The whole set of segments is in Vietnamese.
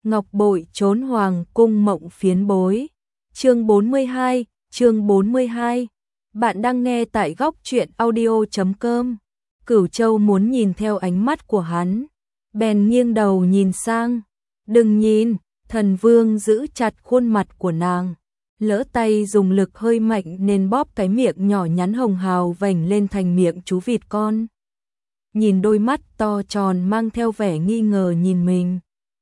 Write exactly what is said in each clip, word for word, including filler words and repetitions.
Ngọc bội trốn hoàng cung mộng phiến bối. Chương bốn mươi hai, chương bốn mươi hai. Bạn đang nghe tại góc truyện audio chấm com. Cửu Châu muốn nhìn theo ánh mắt của hắn, bèn nghiêng đầu nhìn sang. Đừng nhìn, Thần Vương giữ chặt khuôn mặt của nàng, lỡ tay dùng lực hơi mạnh nên bóp cái miệng nhỏ nhắn hồng hào vành lên thành miệng chú vịt con. Nhìn đôi mắt to tròn mang theo vẻ nghi ngờ nhìn mình.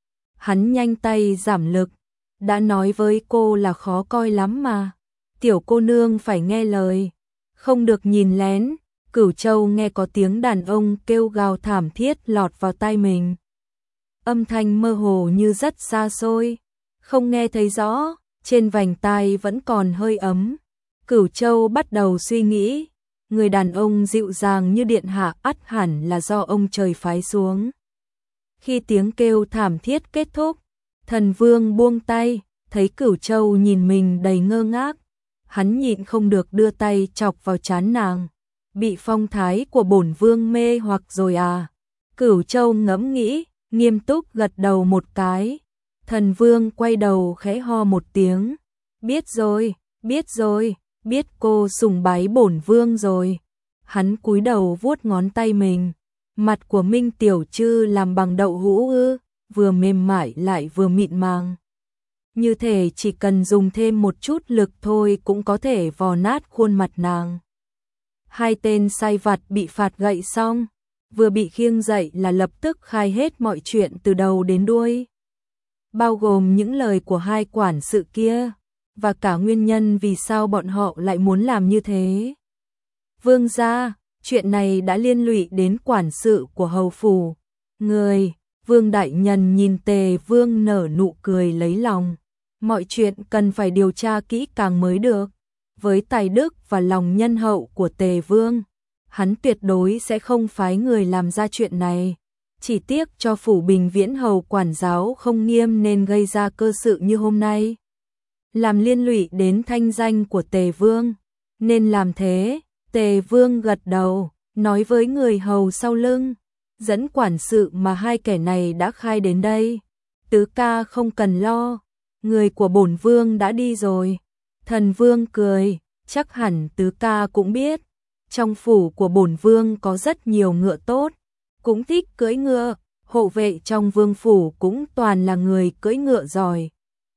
Hắn nhanh tay giảm lực, đã nói với cô là khó coi lắm mà. Tiểu cô nương phải nghe lời, không được nhìn lén. Cửu Châu nghe có tiếng đàn ông kêu gào thảm thiết lọt vào tai mình. Âm thanh mơ hồ như rất xa xôi, không nghe thấy rõ, trên vành tai vẫn còn hơi ấm. Cửu Châu bắt đầu suy nghĩ, người đàn ông dịu dàng như điện hạ ắt hẳn là do ông trời phái xuống. Khi tiếng kêu thảm thiết kết thúc, Thần Vương buông tay, thấy Cửu Châu nhìn mình đầy ngơ ngác, hắn nhịn không được đưa tay chọc vào trán nàng. Bị phong thái của bổn vương mê hoặc rồi à? Cửu Châu ngẫm nghĩ, nghiêm túc gật đầu một cái. Thần Vương quay đầu khẽ ho một tiếng. Biết rồi, biết rồi, biết cô sùng bái bổn vương rồi. Hắn cúi đầu vuốt ngón tay mình. Mặt của Minh Tiểu Trư làm bằng đậu hũ ư, vừa mềm mại lại vừa mịn màng. Như thể chỉ cần dùng thêm một chút lực thôi cũng có thể vò nát khuôn mặt nàng. Hai tên sai vặt bị phạt gậy xong, vừa bị khiêng dậy là lập tức khai hết mọi chuyện từ đầu đến đuôi. Bao gồm những lời của hai quản sự kia, và cả nguyên nhân vì sao bọn họ lại muốn làm như thế. Vương gia, chuyện này đã liên lụy đến quản sự của hầu phủ. Người, Vương đại nhân nhìn Tề Vương nở nụ cười lấy lòng. Mọi chuyện cần phải điều tra kỹ càng mới được. Với tài đức và lòng nhân hậu của Tề Vương, hắn tuyệt đối sẽ không phái người làm ra chuyện này. Chỉ tiếc cho phủ Bình Viễn hầu quản giáo không nghiêm nên gây ra cơ sự như hôm nay. Làm liên lụy đến thanh danh của Tề Vương, nên làm thế. Tề Vương gật đầu, nói với người hầu sau lưng, dẫn quản sự mà hai kẻ này đã khai đến đây. Tứ ca không cần lo, người của bổn vương đã đi rồi. Thần Vương cười, chắc hẳn tứ ca cũng biết, trong phủ của bổn vương có rất nhiều ngựa tốt, cũng thích cưỡi ngựa, hộ vệ trong vương phủ cũng toàn là người cưỡi ngựa giỏi.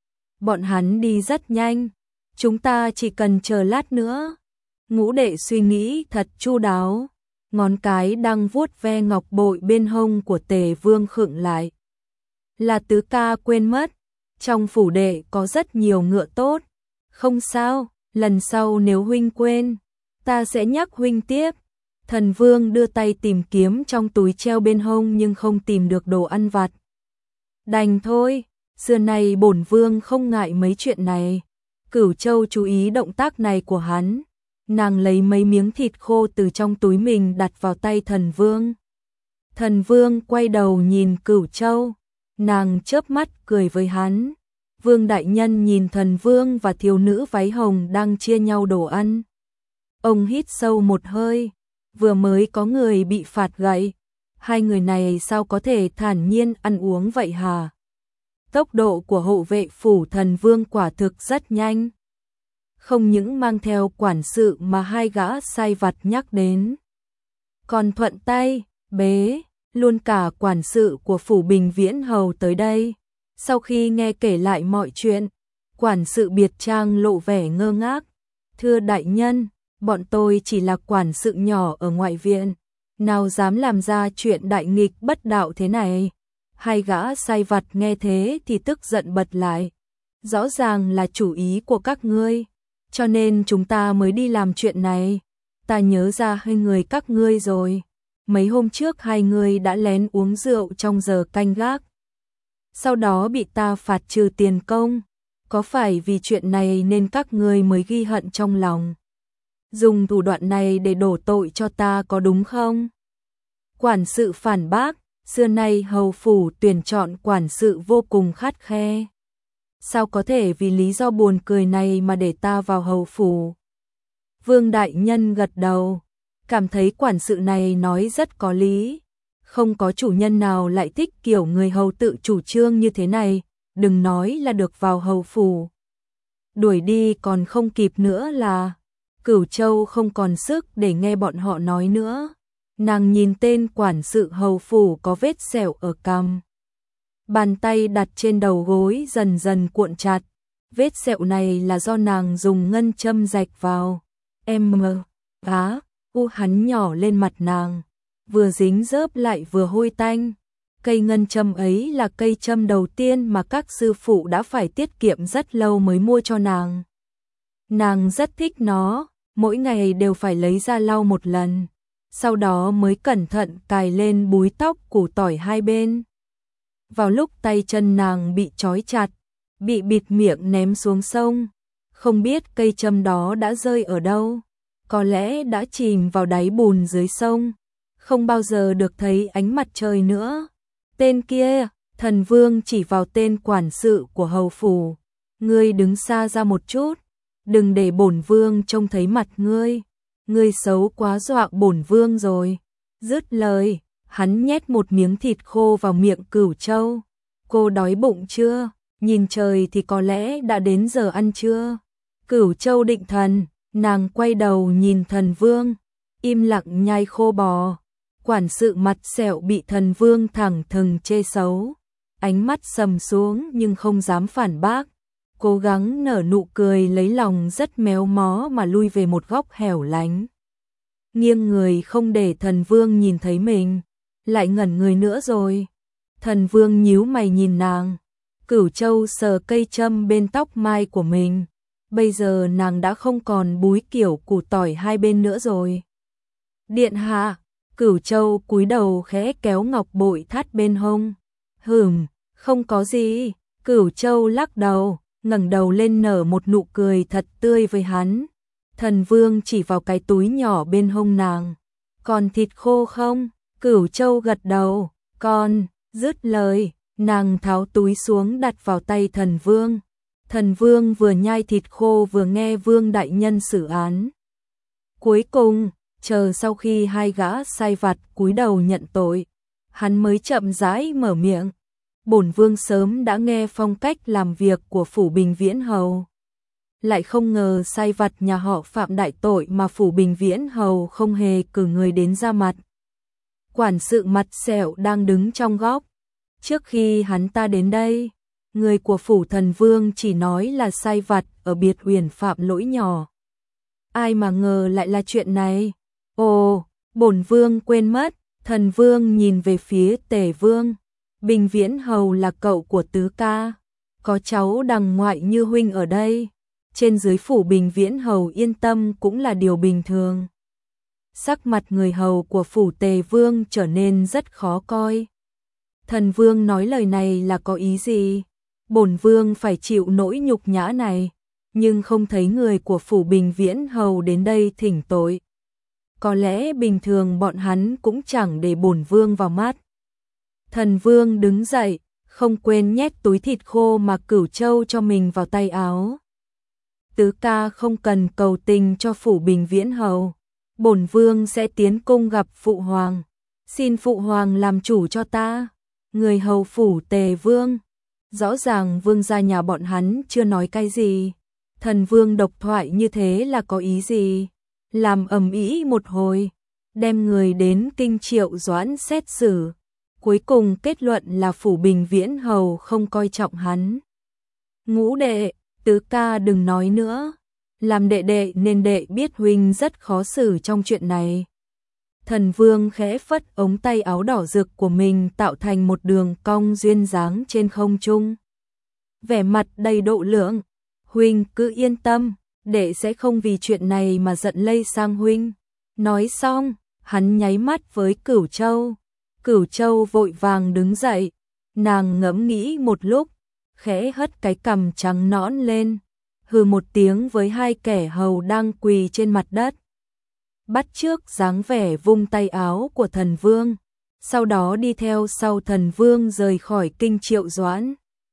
Bọn hắn đi rất nhanh, chúng ta chỉ cần chờ lát nữa. Ngũ đệ suy nghĩ thật chu đáo, ngón cái đang vuốt ve ngọc bội bên hông của Tề Vương khựng lại. Là tứ ca quên mất, trong phủ đệ có rất nhiều ngựa tốt. Không sao, lần sau nếu huynh quên, ta sẽ nhắc huynh tiếp. Thần Vương đưa tay tìm kiếm trong túi treo bên hông nhưng không tìm được đồ ăn vặt. Đành thôi, xưa nay bổn vương không ngại mấy chuyện này. Cửu Châu chú ý động tác này của hắn. Nàng lấy mấy miếng thịt khô từ trong túi mình đặt vào tay Thần Vương. Thần Vương quay đầu nhìn Cửu Châu. Nàng chớp mắt cười với hắn. Vương đại nhân nhìn Thần Vương và thiếu nữ váy hồng đang chia nhau đồ ăn. Ông hít sâu một hơi, vừa mới có người bị phạt gậy, hai người này sao có thể thản nhiên ăn uống vậy hả? Tốc độ của hộ vệ phủ Thần Vương quả thực rất nhanh. Không những mang theo quản sự mà hai gã sai vặt nhắc đến, còn thuận tay bế luôn cả quản sự của phủ Bình Viễn hầu tới đây. Sau khi nghe kể lại mọi chuyện, quản sự biệt trang lộ vẻ ngơ ngác. Thưa đại nhân, bọn tôi chỉ là quản sự nhỏ ở ngoại viện, nào dám làm ra chuyện đại nghịch bất đạo thế này. Hai gã sai vặt nghe thế thì tức giận bật lại. Rõ ràng là chủ ý của các ngươi, cho nên chúng ta mới đi làm chuyện này. Ta nhớ ra hai người các ngươi rồi. Mấy hôm trước hai người đã lén uống rượu trong giờ canh gác, sau đó bị ta phạt trừ tiền công. Có phải vì chuyện này nên các ngươi mới ghi hận trong lòng, dùng thủ đoạn này để đổ tội cho ta có đúng không? Quản sự phản bác, xưa nay hầu phủ tuyển chọn quản sự vô cùng khắt khe. Sao có thể vì lý do buồn cười này mà để ta vào hầu phủ? Vương đại nhân gật đầu, cảm thấy quản sự này nói rất có lý. Không có chủ nhân nào lại thích kiểu người hầu tự chủ trương như thế này, đừng nói là được vào hầu phủ. Đuổi đi còn không kịp nữa là. Cửu Châu không còn sức để nghe bọn họ nói nữa. Nàng nhìn tên quản sự hầu phủ có vết sẹo ở cằm. Bàn tay đặt trên đầu gối dần dần cuộn chặt. Vết sẹo này là do nàng dùng ngân châm rạch vào. Em mờ, á, u hắn nhỏ lên mặt nàng. Vừa dính rớp lại vừa hôi tanh. Cây ngân châm ấy là cây châm đầu tiên mà các sư phụ đã phải tiết kiệm rất lâu mới mua cho nàng. Nàng rất thích nó, mỗi ngày đều phải lấy ra lau một lần. Sau đó mới cẩn thận cài lên búi tóc củ tỏi hai bên. Vào lúc tay chân nàng bị trói chặt, bị bịt miệng ném xuống sông, không biết cây châm đó đã rơi ở đâu, có lẽ đã chìm vào đáy bùn dưới sông, không bao giờ được thấy ánh mặt trời nữa. Tên kia, Thần Vương chỉ vào tên quản sự của hầu phủ, ngươi đứng xa ra một chút, đừng để bổn vương trông thấy mặt ngươi, ngươi xấu quá dọa bổn vương rồi. Dứt lời, hắn nhét một miếng thịt khô vào miệng Cửu Châu. Cô đói bụng chưa? Nhìn trời thì có lẽ đã đến giờ ăn trưa. Cửu Châu định thần, nàng quay đầu nhìn Thần Vương, im lặng nhai khô bò. Quản sự mặt sẹo bị Thần Vương thẳng thừng chê xấu, ánh mắt sầm xuống nhưng không dám phản bác, cố gắng nở nụ cười lấy lòng rất méo mó mà lui về một góc hẻo lánh. Nghiêng người không để Thần Vương nhìn thấy mình, lại ngẩn người nữa rồi. Thần Vương nhíu mày nhìn nàng. Cửu Châu sờ cây châm bên tóc mai của mình. Bây giờ nàng đã không còn búi kiểu củ tỏi hai bên nữa rồi. Điện hạ, Cửu Châu cúi đầu khẽ kéo ngọc bội thắt bên hông. Hừm, không có gì. Cửu Châu lắc đầu, ngẩng đầu lên nở một nụ cười thật tươi với hắn. Thần Vương chỉ vào cái túi nhỏ bên hông nàng. Còn thịt khô không? Cửu Châu gật đầu. Còn, dứt lời, nàng tháo túi xuống đặt vào tay Thần Vương. Thần Vương vừa nhai thịt khô vừa nghe Vương đại nhân xử án. Cuối cùng, chờ sau khi hai gã sai vặt cúi đầu nhận tội, hắn mới chậm rãi mở miệng. Bổn Vương sớm đã nghe phong cách làm việc của phủ Bình Viễn Hầu. Lại không ngờ sai vặt nhà họ phạm đại tội mà phủ Bình Viễn Hầu không hề cử người đến ra mặt. Quản sự mặt sẹo đang đứng trong góc. Trước khi hắn ta đến đây, người của phủ Thần Vương chỉ nói là sai vặt ở biệt uyển phạm lỗi nhỏ. Ai mà ngờ lại là chuyện này. Ồ, bổn Vương quên mất. Thần Vương nhìn về phía Tề Vương. Bình Viễn Hầu là cậu của tứ ca, có cháu đằng ngoại như huynh ở đây, trên dưới phủ Bình Viễn Hầu yên tâm cũng là điều bình thường. Sắc mặt người hầu của phủ Tề Vương trở nên rất khó coi. Thần Vương nói lời này là có ý gì? Bổn Vương phải chịu nỗi nhục nhã này, nhưng không thấy người của phủ Bình Viễn Hầu đến đây thỉnh tội. Có lẽ bình thường bọn hắn cũng chẳng để bổn Vương vào mắt. Thần Vương đứng dậy, không quên nhét túi thịt khô mà Cửu Châu cho mình vào tay áo. Tứ ca không cần cầu tình cho phủ Bình Viễn Hầu, bổn Vương sẽ tiến cung gặp phụ hoàng, xin phụ hoàng làm chủ cho ta. Người hầu phủ Tề Vương, rõ ràng vương gia nhà bọn hắn chưa nói cái gì, Thần Vương độc thoại như thế là có ý gì? Làm ầm ĩ một hồi, đem người đến kinh Triệu Doãn xét xử, cuối cùng kết luận là phủ Bình Viễn Hầu không coi trọng hắn. Ngũ đệ, tứ ca đừng nói nữa, làm đệ đệ nên đệ biết huynh rất khó xử trong chuyện này. Thần Vương khẽ phất ống tay áo đỏ rực của mình tạo thành một đường cong duyên dáng trên không trung. Vẻ mặt đầy độ lượng, huynh cứ yên tâm, đệ sẽ không vì chuyện này mà giận lây sang huynh. Nói xong, hắn nháy mắt với Cửu Châu. Cửu Châu vội vàng đứng dậy, nàng ngẫm nghĩ một lúc, khẽ hất cái cằm trắng nõn lên, hừ một tiếng với hai kẻ hầu đang quỳ trên mặt đất. Bắt chước dáng vẻ vung tay áo của Thần Vương, sau đó đi theo sau Thần Vương rời khỏi kinh Triệu Doãn.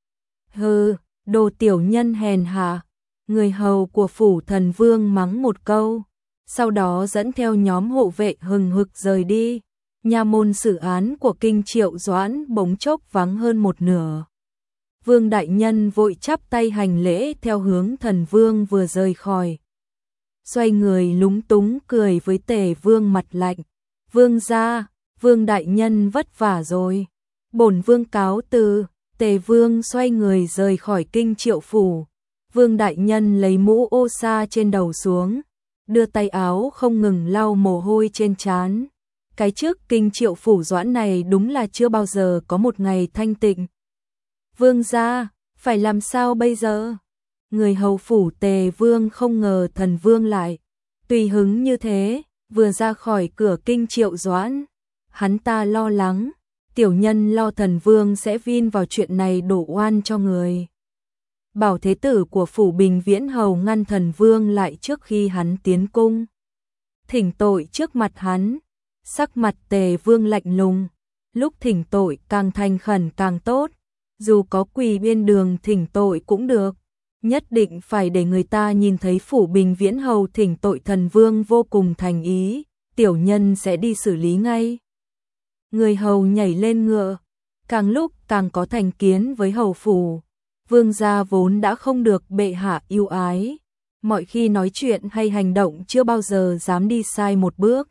Hừ, đồ tiểu nhân hèn hạ, người hầu của phủ Thần Vương mắng một câu, sau đó dẫn theo nhóm hộ vệ hừng hực rời đi. Nha môn xử án của kinh Triệu Doãn bỗng chốc vắng hơn một nửa. Vương đại nhân vội chắp tay hành lễ theo hướng thần vương vừa rời khỏi. Xoay người lúng túng cười với Tề Vương mặt lạnh. Vương gia, Vương đại nhân vất vả rồi. Bổn vương cáo từ. Tề Vương xoay người rời khỏi Kinh Triệu phủ. Vương đại nhân lấy mũ ô sa trên đầu xuống, đưa tay áo không ngừng lau mồ hôi trên trán. Cái trước Kinh Triệu phủ Doãn này đúng là chưa bao giờ có một ngày thanh tịnh. Vương gia, phải làm sao bây giờ? Người hầu phủ Tề Vương không ngờ thần vương lại tùy hứng như thế, vừa ra khỏi cửa Kinh Triệu Doãn. Hắn ta lo lắng, tiểu nhân lo thần vương sẽ vin vào chuyện này đổ oan cho người. Bảo thế tử của phủ Bình Viễn hầu ngăn thần vương lại trước khi hắn tiến cung. Thỉnh tội trước mặt hắn, sắc mặt Tề Vương lạnh lùng, lúc thỉnh tội càng thành khẩn càng tốt, dù có quỳ bên đường thỉnh tội cũng được, nhất định phải để người ta nhìn thấy phủ Bình Viễn hầu thỉnh tội thần vương vô cùng thành ý, tiểu nhân sẽ đi xử lý ngay. Người hầu nhảy lên ngựa, càng lúc càng có thành kiến với hầu phủ. Vương gia vốn đã không được bệ hạ yêu ái, mọi khi nói chuyện hay hành động chưa bao giờ dám đi sai một bước.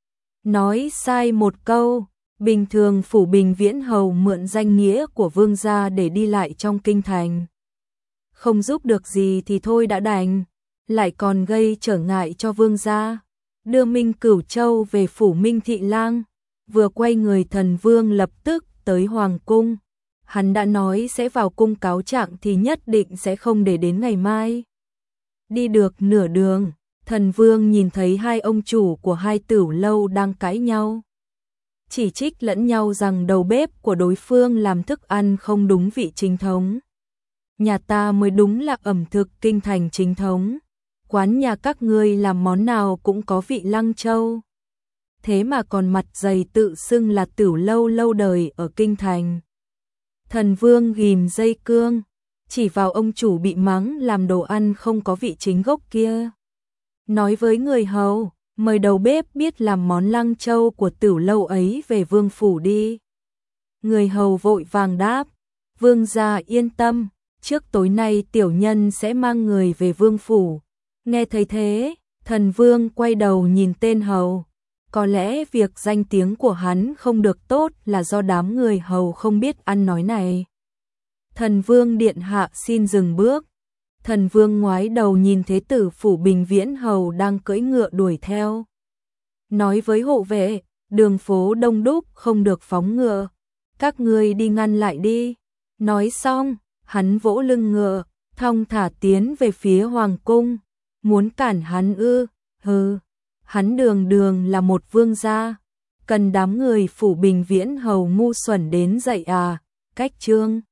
Nói sai một câu, bình thường phủ Bình Viễn hầu mượn danh nghĩa của vương gia để đi lại trong kinh thành. Không giúp được gì thì thôi đã đành, lại còn gây trở ngại cho vương gia. Đưa Minh Cửu Châu về phủ Minh Thị Lang, vừa quay người thần vương lập tức tới hoàng cung. Hắn đã nói sẽ vào cung cáo trạng thì nhất định sẽ không để đến ngày mai. Đi được nửa đường, thần vương nhìn thấy hai ông chủ của hai tửu lâu đang cãi nhau. Chỉ trích lẫn nhau rằng đầu bếp của đối phương làm thức ăn không đúng vị chính thống. Nhà ta mới đúng là ẩm thực kinh thành chính thống. Quán nhà các ngươi làm món nào cũng có vị Lăng Châu. Thế mà còn mặt dày tự xưng là tửu lâu lâu đời ở kinh thành. Thần vương ghim dây cương, chỉ vào ông chủ bị mắng làm đồ ăn không có vị chính gốc kia. Nói với người hầu, mời đầu bếp biết làm món Lăng Châu của tửu lâu ấy về vương phủ đi. Người hầu vội vàng đáp, vương gia yên tâm, trước tối nay tiểu nhân sẽ mang người về vương phủ. Nghe thấy thế, thần vương quay đầu nhìn tên hầu. Có lẽ việc danh tiếng của hắn không được tốt là do đám người hầu không biết ăn nói này. Thần vương điện hạ xin dừng bước. Thần vương ngoái đầu nhìn thế tử phủ Bình Viễn hầu đang cưỡi ngựa đuổi theo. Nói với hộ vệ, đường phố đông đúc không được phóng ngựa. Các ngươi đi ngăn lại đi. Nói xong, hắn vỗ lưng ngựa, thong thả tiến về phía hoàng cung. Muốn cản hắn ư, hừ. Hắn đường đường là một vương gia, cần đám người phủ Bình Viễn hầu ngu xuẩn đến dậy à, cách chương.